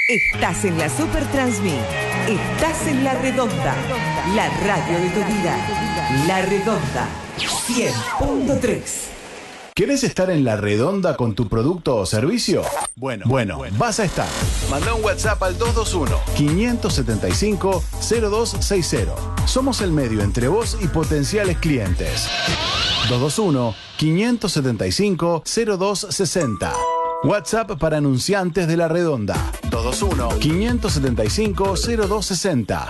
Estás en la Super Transmit. Estás en La Redonda. La radio de tu vida. La Redonda 100.3. ¿Querés estar en La Redonda con tu producto o servicio? Bueno, vas a estar. Manda un WhatsApp al 221-575-0260. Somos el medio entre vos y potenciales clientes. 221-575-0260. WhatsApp para anunciantes de La Redonda. 221-575-0260.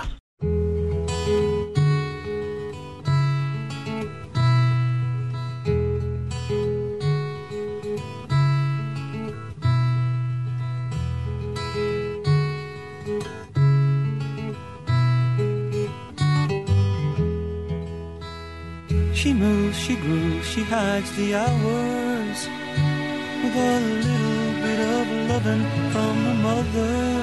She moves, she grooves, she hides the hours with a little bit of loving from her mother.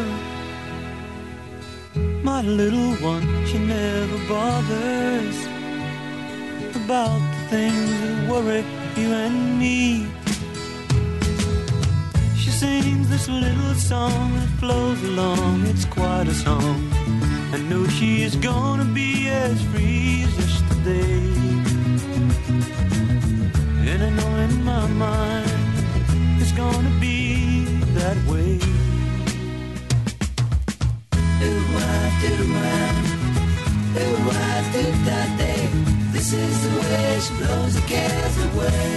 My little one, she never bothers about the things that worry you and me. She sings this little song that flows along, it's quite a song. I know she is gonna be as free as yesterday. And I know in my mind it's gonna be that way. This is the way she blows the cares away.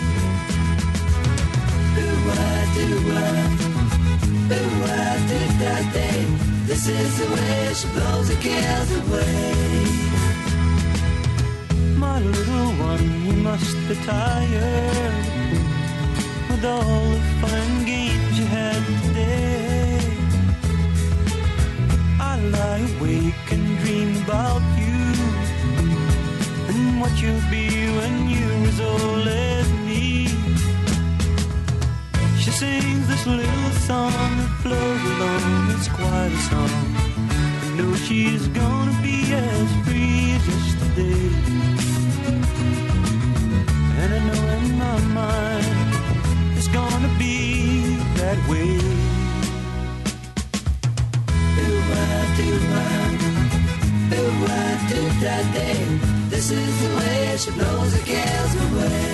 This is the way she blows the cares away. My little one, you must be tired with all the fun and games you had today. I lie awake and dream about you and what you'll be when you're as old as me. She sings this little song that flows along, it's quite a song. I know she's gonna be as free as yesterday. And I know in my mind it's gonna be that way. This is the way she blows the cares away.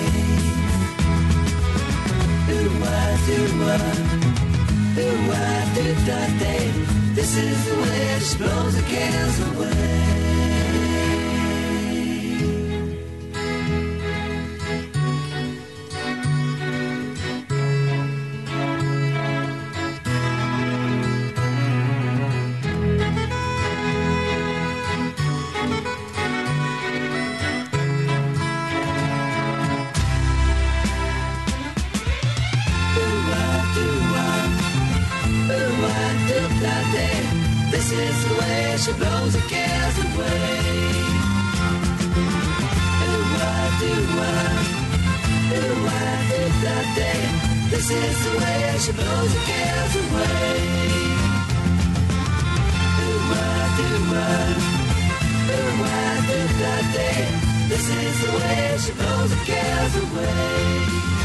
This is the way she blows the cares away. This is the way she blows the cares away. This is the way she blows the cares away. This is the way she blows the cares away.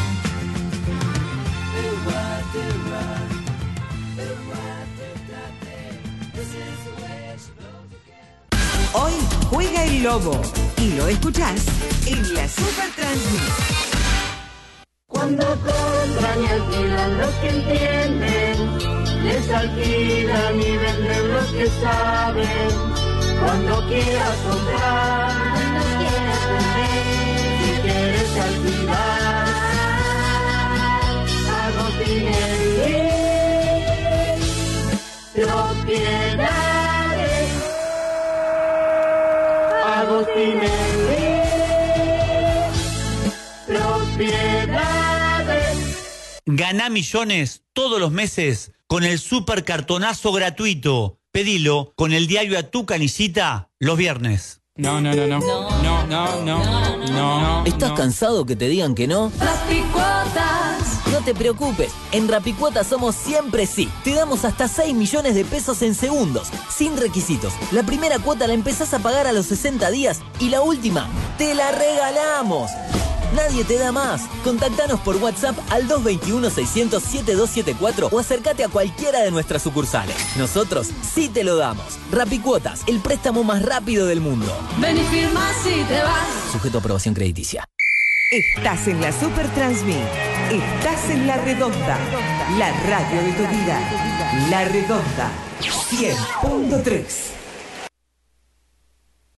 Hoy juega el Lobo y lo escuchás en la Super Transmit. Cuando compran y alquilan los que entienden, les alquilan y venden los que saben. Cuando quieras comprar, cuando quieras vender, si quieres alquilar, Agostinería, propiedades, Agostinería, propiedades. Ganá millones todos los meses con el super cartonazo gratuito. Pedilo con el diario A Tu Canicita los viernes. No. ¿Estás cansado que te digan que no? Rapicuotas. No te preocupes, en Rapicuotas somos siempre sí. Te damos hasta 6 millones de pesos en segundos, sin requisitos. La primera cuota la empezás a pagar a los 60 días y la última te la regalamos. Nadie te da más. Contactanos por WhatsApp al 221-600-7274 o acércate a cualquiera de nuestras sucursales. Nosotros sí te lo damos. Rapicuotas, el préstamo más rápido del mundo. Ven y firma si te vas. Sujeto a aprobación crediticia. Estás en la Super Transmit. Estás en La Redonda. La radio de tu vida. La Redonda 100.3.